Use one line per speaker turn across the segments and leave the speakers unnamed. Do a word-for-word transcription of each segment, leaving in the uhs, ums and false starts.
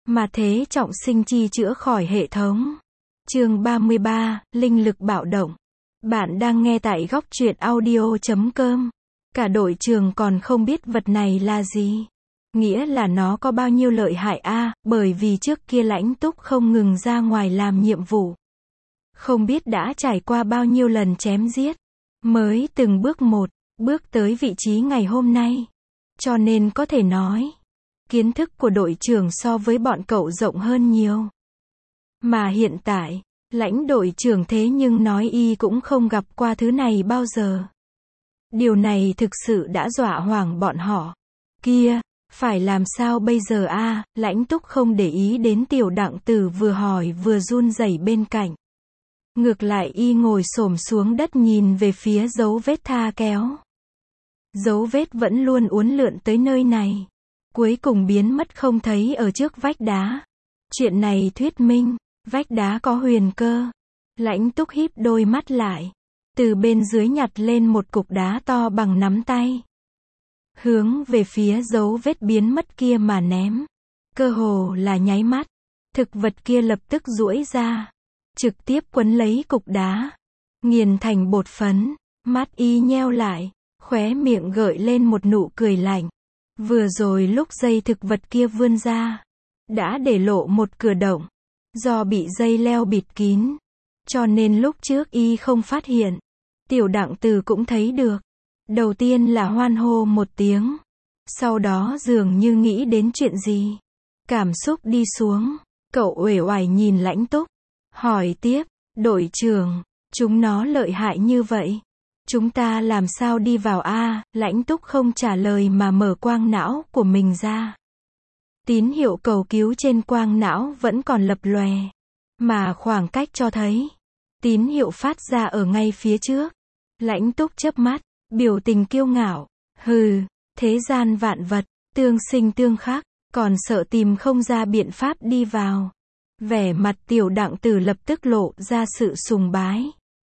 mà thế trọng sinh chi chữa khỏi hệ thống. Chương ba mươi ba, linh lực bạo động. Bạn đang nghe tại góc truyện audio chấm com. Cả đội trường còn không biết vật này là gì. Nghĩa là nó có bao nhiêu lợi hại a, bởi vì trước kia Lãnh Túc không ngừng ra ngoài làm nhiệm vụ. Không biết đã trải qua bao nhiêu lần chém giết, mới từng bước một, bước tới vị trí ngày hôm nay. Cho nên có thể nói, kiến thức của đội trưởng so với bọn cậu rộng hơn nhiều. Mà hiện tại, Lãnh đội trưởng thế nhưng nói y cũng không gặp qua thứ này bao giờ. Điều này thực sự đã dọa hoảng bọn họ. Kia, phải làm sao bây giờ a? Lãnh Túc không để ý đến Tiểu Đặng Tử vừa hỏi vừa run rẩy bên cạnh. Ngược lại y ngồi xổm xuống đất nhìn về phía dấu vết tha kéo. Dấu vết vẫn luôn uốn lượn tới nơi này, cuối cùng biến mất không thấy ở trước vách đá. Chuyện này thuyết minh, vách đá có huyền cơ. Lãnh Túc híp đôi mắt lại, từ bên dưới nhặt lên một cục đá to bằng nắm tay, hướng về phía dấu vết biến mất kia mà ném. Cơ hồ là nháy mắt, thực vật kia lập tức duỗi ra, trực tiếp quấn lấy cục đá, nghiền thành bột phấn. Mắt y nheo lại, khóe miệng gợi lên một nụ cười lạnh. Vừa rồi lúc dây thực vật kia vươn ra, đã để lộ một cửa động, do bị dây leo bịt kín, cho nên lúc trước y không phát hiện. Tiểu Đặng Tử cũng thấy được. Đầu tiên là hoan hô một tiếng, sau đó dường như nghĩ đến chuyện gì, cảm xúc đi xuống. Cậu uể oải nhìn Lãnh Túc, hỏi tiếp, đội trưởng, chúng nó lợi hại như vậy, chúng ta làm sao đi vào a? Lãnh Túc không trả lời mà mở quang não của mình ra. Tín hiệu cầu cứu trên quang não vẫn còn lập lòe, mà khoảng cách cho thấy tín hiệu phát ra ở ngay phía trước. Lãnh Túc chớp mắt, biểu tình kiêu ngạo, hừ, thế gian vạn vật, tương sinh tương khắc, còn sợ tìm không ra biện pháp đi vào. Vẻ mặt Tiểu Đặng Tử lập tức lộ ra sự sùng bái.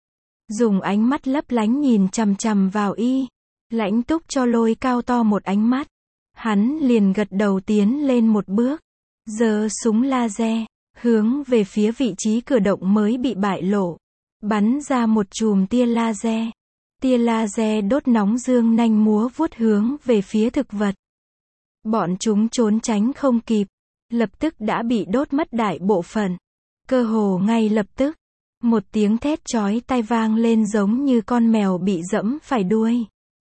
Dùng ánh mắt lấp lánh nhìn chằm chằm vào y. Lãnh Túc cho lôi cao to một ánh mắt. Hắn liền gật đầu tiến lên một bước, giơ súng laser, hướng về phía vị trí cửa động mới bị bại lộ, bắn ra một chùm tia laser. Tia laser đốt nóng dương nanh múa vuốt hướng về phía thực vật. Bọn chúng trốn tránh không kịp, lập tức đã bị đốt mất đại bộ phận. Cơ hồ ngay lập tức, một tiếng thét chói tai vang lên giống như con mèo bị dẫm phải đuôi.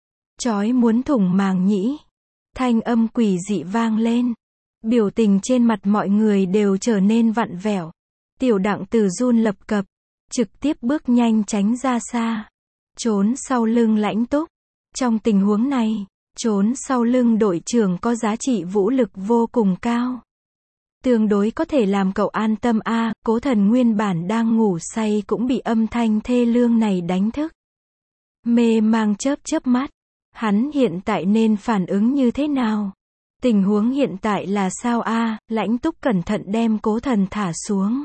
Chói muốn thủng màng nhĩ. Thanh âm quỷ dị vang lên. Biểu tình trên mặt mọi người đều trở nên vặn vẹo. Tiểu Đặng Tử run lập cập, trực tiếp bước nhanh tránh ra xa, trốn sau lưng Lãnh Túc. Trong tình huống này, trốn sau lưng đội trưởng có giá trị vũ lực vô cùng cao. Tương đối có thể làm cậu an tâm a. Cố Thần nguyên bản đang ngủ say cũng bị âm thanh thê lương này đánh thức. Mê mang chớp chớp mắt. Hắn hiện tại nên phản ứng như thế nào? Tình huống hiện tại là sao a? Lãnh Túc cẩn thận đem Cố Thần thả xuống,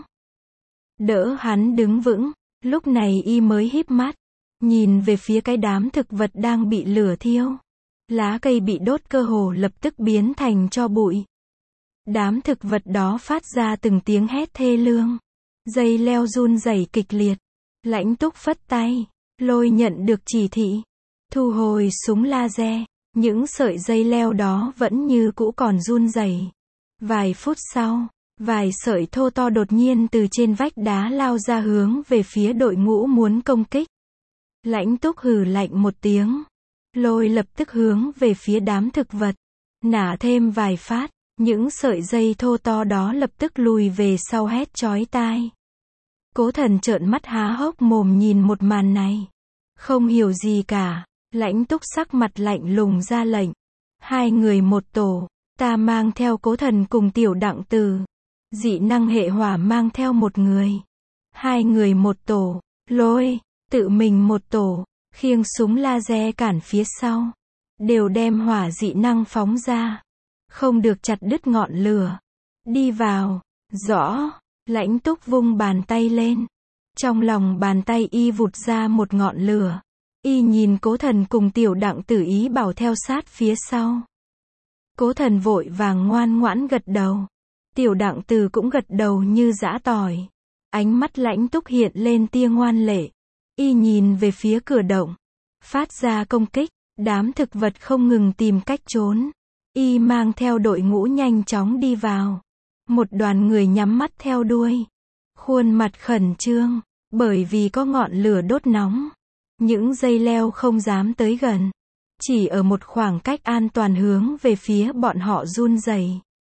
đỡ hắn đứng vững. Lúc này y mới híp mắt, nhìn về phía cái đám thực vật đang bị lửa thiêu. Lá cây bị đốt cơ hồ lập tức biến thành tro bụi. Đám thực vật đó phát ra từng tiếng hét thê lương. Dây leo run rẩy kịch liệt. Lãnh Túc phất tay, lôi nhận được chỉ thị, thu hồi súng laser. Những sợi dây leo đó vẫn như cũ còn run rẩy. Vài phút sau, vài sợi thô to đột nhiên từ trên vách đá lao ra hướng về phía đội ngũ muốn công kích. Lãnh Túc hừ lạnh một tiếng, lôi lập tức hướng về phía đám thực vật, nả thêm vài phát. Những sợi dây thô to đó lập tức lùi về sau hét chói tai. Cố Thần trợn mắt há hốc mồm nhìn một màn này, không hiểu gì cả. Lãnh Túc sắc mặt lạnh lùng ra lệnh, hai người một tổ, ta mang theo Cố Thần cùng Tiểu Đặng Tử, dị năng hệ hỏa mang theo một người, hai người một tổ. Lôi tự mình một tổ, khiêng súng laser cản phía sau, đều đem hỏa dị năng phóng ra, không được chặt đứt ngọn lửa. Đi vào. Rõ. Lãnh Túc vung bàn tay lên, trong lòng bàn tay y vụt ra một ngọn lửa. Y nhìn Cố Thần cùng Tiểu Đặng Tử ý bảo theo sát phía sau. Cố Thần vội vàng ngoan ngoãn gật đầu. Tiểu Đặng Từ cũng gật đầu như giã tỏi. Ánh mắt Lãnh Túc hiện lên tia ngoan lệ. Y nhìn về phía cửa động. Phát ra công kích. Đám thực vật không ngừng tìm cách trốn. Y mang theo đội ngũ nhanh chóng đi vào. Một đoàn người nhắm mắt theo đuôi. Khuôn mặt khẩn trương. Bởi vì có ngọn lửa đốt nóng. Những dây leo không dám tới gần. Chỉ ở một khoảng cách an toàn hướng về phía bọn họ run rẩy.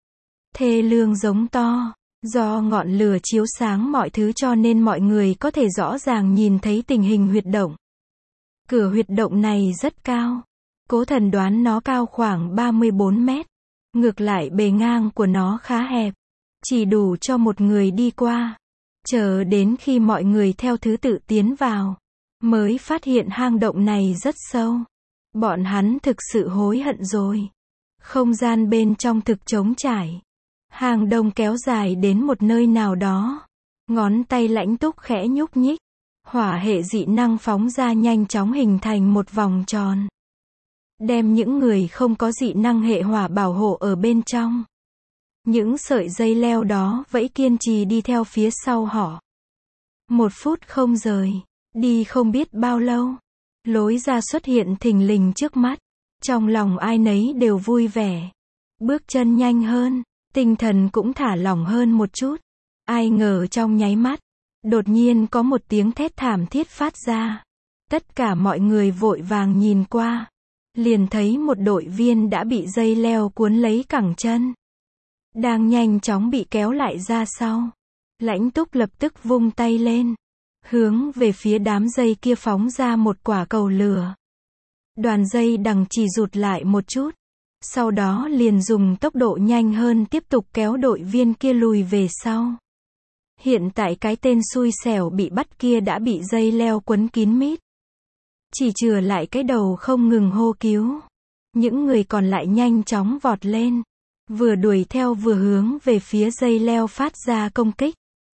Thê lương giống to. Do ngọn lửa chiếu sáng mọi thứ cho nên mọi người có thể rõ ràng nhìn thấy tình hình huyệt động. Cửa huyệt động này rất cao. Cố Thần đoán nó cao khoảng ba mươi bốn mét. Ngược lại bề ngang của nó khá hẹp. Chỉ đủ cho một người đi qua. Chờ đến khi mọi người theo thứ tự tiến vào. Mới phát hiện hang động này rất sâu. Bọn hắn thực sự hối hận rồi. Không gian bên trong thực trống trải. Hang đông kéo dài đến một nơi nào đó. Ngón tay Lãnh Túc khẽ nhúc nhích. Hỏa hệ dị năng phóng ra nhanh chóng hình thành một vòng tròn. Đem những người không có dị năng hệ hỏa bảo hộ ở bên trong. Những sợi dây leo đó vẫn kiên trì đi theo phía sau họ. Một phút không rời. Đi không biết bao lâu. Lối ra xuất hiện thình lình trước mắt. Trong lòng ai nấy đều vui vẻ. Bước chân nhanh hơn. Tinh thần cũng thả lỏng hơn một chút. Ai ngờ trong nháy mắt. Đột nhiên có một tiếng thét thảm thiết phát ra. Tất cả mọi người vội vàng nhìn qua. Liền thấy một đội viên đã bị dây leo cuốn lấy cẳng chân. Đang nhanh chóng bị kéo lại ra sau. Lãnh Túc lập tức vung tay lên. Hướng về phía đám dây kia phóng ra một quả cầu lửa. Đoàn dây đằng chỉ rụt lại một chút. Sau đó liền dùng tốc độ nhanh hơn tiếp tục kéo đội viên kia lùi về sau. Hiện tại cái tên xui xẻo bị bắt kia đã bị dây leo quấn kín mít. Chỉ chừa lại cái đầu không ngừng hô cứu. Những người còn lại nhanh chóng vọt lên. Vừa đuổi theo vừa hướng về phía dây leo phát ra công kích.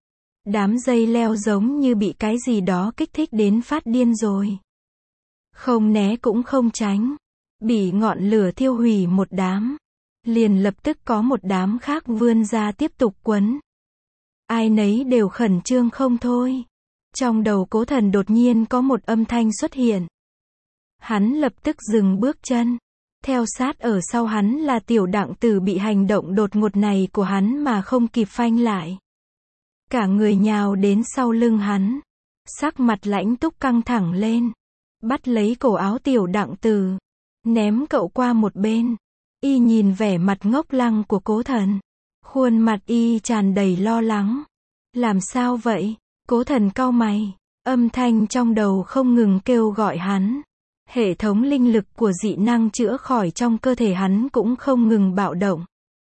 Đám dây leo giống như bị cái gì đó kích thích đến phát điên rồi. Không né cũng không tránh. Bị ngọn lửa thiêu hủy một đám. Liền lập tức có một đám khác vươn ra tiếp tục quấn. Ai nấy đều khẩn trương không thôi. Trong đầu Cố Thần đột nhiên có một âm thanh xuất hiện. Hắn lập tức dừng bước chân. Theo sát ở sau hắn là Tiểu Đặng Từ bị hành động đột ngột này của hắn mà không kịp phanh lại. Cả người nhào đến sau lưng hắn. Sắc mặt Lãnh Túc căng thẳng lên. Bắt lấy cổ áo Tiểu Đặng Từ. Ném cậu qua một bên. Y nhìn vẻ mặt ngốc lăng của Cố Thần. Khuôn mặt y tràn đầy lo lắng. Làm sao vậy? Cố Thần cau mày. Âm thanh trong đầu không ngừng kêu gọi hắn. Hệ thống linh lực của dị năng chữa khỏi trong cơ thể hắn cũng không ngừng bạo động.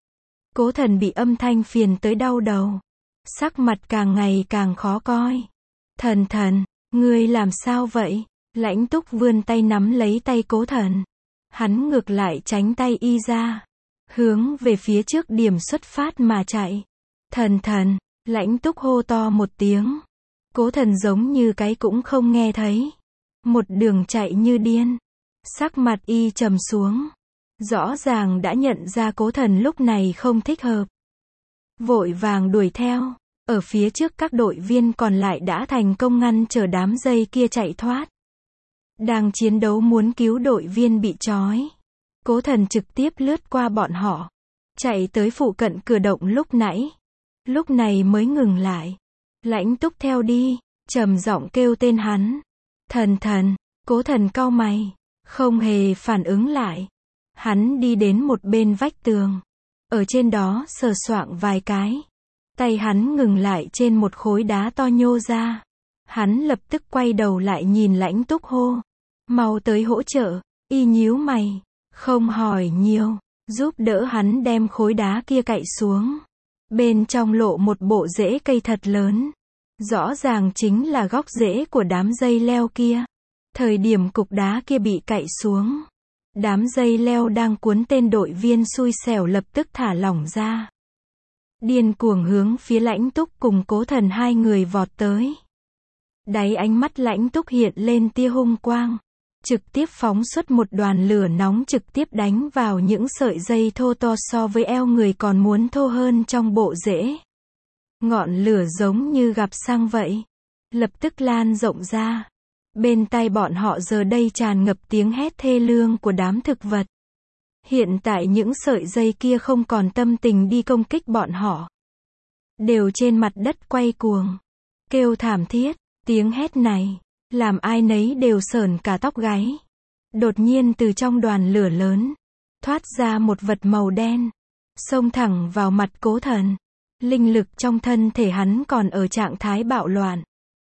Cố Thần bị âm thanh phiền tới đau đầu. Sắc mặt càng ngày càng khó coi. Thần thần, ngươi làm sao vậy? Lãnh Túc vươn tay nắm lấy tay Cố Thần. Hắn ngược lại tránh tay y ra. Hướng về phía trước điểm xuất phát mà chạy. Thần thần, Lãnh Túc hô to một tiếng. Cố Thần giống như cái cũng không nghe thấy. Một đường chạy như điên. Sắc mặt y trầm xuống. Rõ ràng đã nhận ra Cố Thần lúc này không thích hợp. Vội vàng đuổi theo. Ở phía trước các đội viên còn lại đã thành công ngăn trở đám dây kia chạy thoát. Đang chiến đấu muốn cứu đội viên bị trói. Cố Thần trực tiếp lướt qua bọn họ. Chạy tới phụ cận cửa động lúc nãy. Lúc này mới ngừng lại. Lãnh Túc theo đi. Trầm giọng kêu tên hắn. Thần thần. Cố Thần cau mày. Không hề phản ứng lại. Hắn đi đến một bên vách tường. Ở trên đó sờ soạng vài cái. Tay hắn ngừng lại trên một khối đá to nhô ra. Hắn lập tức quay đầu lại nhìn Lãnh Túc hô. Mau tới hỗ trợ. Y nhíu mày. Không hỏi nhiều. Giúp đỡ hắn đem khối đá kia cạy xuống. Bên trong lộ một bộ rễ cây thật lớn. Rõ ràng chính là gốc rễ của đám dây leo kia. Thời điểm cục đá kia bị cạy xuống. Đám dây leo đang cuốn tên đội viên xui xẻo lập tức thả lỏng ra. Điên cuồng hướng phía Lãnh Túc cùng Cố Thần hai người vọt tới. Đáy ánh mắt Lãnh Túc hiện lên tia hung quang. trực tiếp phóng xuất một đoàn lửa nóng trực tiếp đánh vào những sợi dây thô to so với eo người còn muốn thô hơn trong bộ rễ. Ngọn lửa giống như gặp xăng vậy, lập tức lan rộng ra. Bên tai bọn họ giờ đây tràn ngập tiếng hét thê lương của đám thực vật. Hiện tại những sợi dây kia không còn tâm tình đi công kích bọn họ. Đều trên mặt đất quay cuồng, kêu thảm thiết, tiếng hét này, làm ai nấy đều sởn cả tóc gáy. Đột nhiên từ trong đoàn lửa lớn, thoát ra một vật màu đen, xông thẳng vào mặt Cố Thần. Linh lực trong thân thể hắn còn ở trạng thái bạo loạn.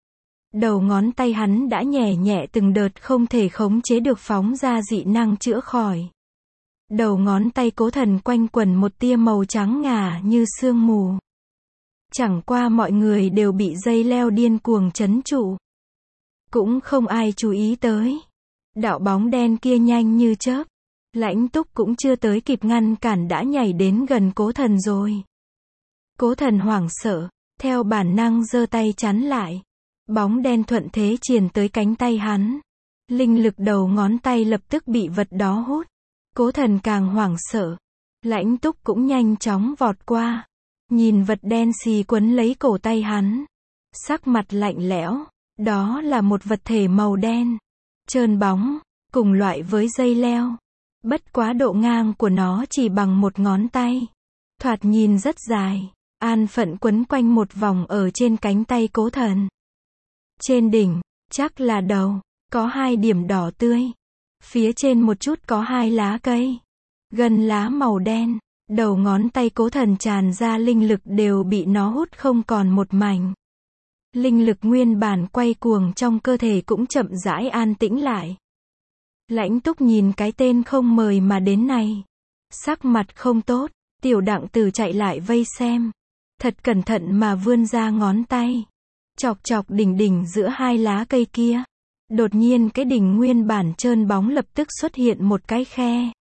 Đầu ngón tay hắn đã nhẹ nhẹ từng đợt không thể khống chế được phóng ra dị năng chữa khỏi. Đầu ngón tay Cố Thần quanh quẩn một tia màu trắng ngà như sương mù. Chẳng qua mọi người đều bị dây leo điên cuồng trấn trụ. Cũng không ai chú ý tới. Đạo bóng đen kia nhanh như chớp. Lãnh Túc cũng chưa tới kịp ngăn cản đã nhảy đến gần Cố Thần rồi. Cố Thần hoảng sợ, theo bản năng giơ tay chắn lại. Bóng đen thuận thế chìền tới cánh tay hắn. Linh lực đầu ngón tay lập tức bị vật đó hút. Cố Thần càng hoảng sợ. Lãnh Túc cũng nhanh chóng vọt qua. Nhìn vật đen xì quấn lấy cổ tay hắn. Sắc mặt lạnh lẽo. Đó là một vật thể màu đen. Trơn bóng, cùng loại với dây leo. Bất quá độ ngang của nó chỉ bằng một ngón tay. Thoạt nhìn rất dài. An phận quấn quanh một vòng ở trên cánh tay Cố Thần. Trên đỉnh, chắc là đầu, có hai điểm đỏ tươi. Phía trên một chút có hai lá cây. Gần lá màu đen, đầu ngón tay Cố Thần tràn ra linh lực đều bị nó hút không còn một mảnh. Linh lực nguyên bản quay cuồng trong cơ thể cũng chậm rãi an tĩnh lại. Lãnh Túc nhìn cái tên không mời mà đến này. Sắc mặt không tốt, Tiểu Đặng Tử chạy lại vây xem. Thật cẩn thận mà vươn ra ngón tay. Chọc chọc đỉnh đỉnh giữa hai lá cây kia. Đột nhiên cái đỉnh nguyên bản trơn bóng lập tức xuất hiện một cái khe.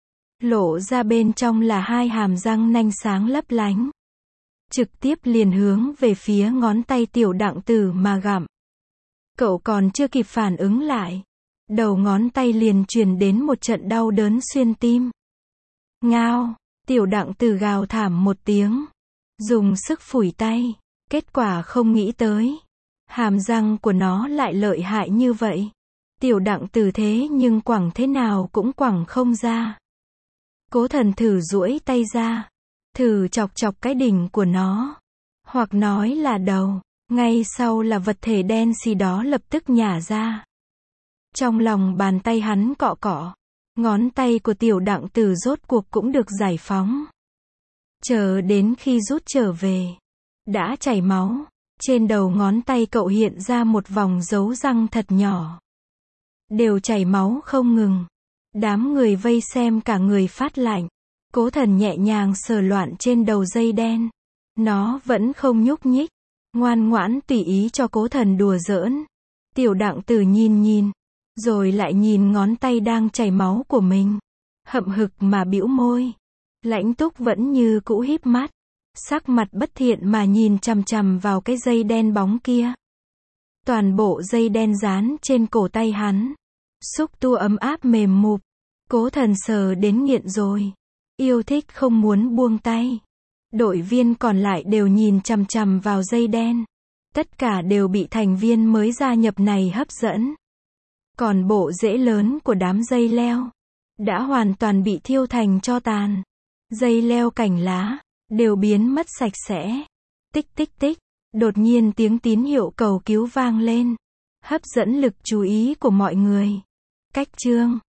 Lộ ra bên trong là hai hàm răng nanh sáng lấp lánh. Trực tiếp liền hướng về phía ngón tay Tiểu Đặng Tử mà gặm. Cậu còn chưa kịp phản ứng lại. Đầu ngón tay liền truyền đến một trận đau đớn xuyên tim. Ngao, Tiểu Đặng Tử gào thảm một tiếng. Dùng sức phủi tay. Kết quả không nghĩ tới. Hàm răng của nó lại lợi hại như vậy. Tiểu Đặng Tử thế nhưng quẳng thế nào cũng quẳng không ra. Cố Thần thử duỗi tay ra. Thử chọc chọc cái đỉnh của nó. Hoặc nói là đầu. Ngay sau là vật thể đen xì đó lập tức nhả ra. Trong lòng bàn tay hắn cọ cọ. Ngón tay của Tiểu Đặng Tử rốt cuộc cũng được giải phóng. Chờ đến khi rút trở về. Đã chảy máu. Trên đầu ngón tay cậu hiện ra một vòng dấu răng thật nhỏ. Đều chảy máu không ngừng. Đám người vây xem cả người phát lạnh. Cố Thần nhẹ nhàng sờ loạn trên đầu dây đen. Nó vẫn không nhúc nhích. Ngoan ngoãn tùy ý cho Cố Thần đùa giỡn. Tiểu Đặng Tử nhìn nhìn. Rồi lại nhìn ngón tay đang chảy máu của mình. Hậm hực mà bĩu môi. Lãnh Túc vẫn như cũ híp mắt. Sắc mặt bất thiện mà nhìn chằm chằm vào cái dây đen bóng kia. Toàn bộ dây đen dán trên cổ tay hắn. Xúc tua ấm áp mềm mụp. Cố Thần sờ đến nghiện rồi. Yêu thích không muốn buông tay. Đội viên còn lại đều nhìn chằm chằm vào dây đen. Tất cả đều bị thành viên mới gia nhập này hấp dẫn. Còn bộ rễ lớn của đám dây leo đã hoàn toàn bị thiêu thành tro tàn. Dây leo cành lá đều biến mất sạch sẽ. Tích tích tích. Đột nhiên tiếng tín hiệu cầu cứu vang lên. Hấp dẫn lực chú ý của mọi người. Cách chương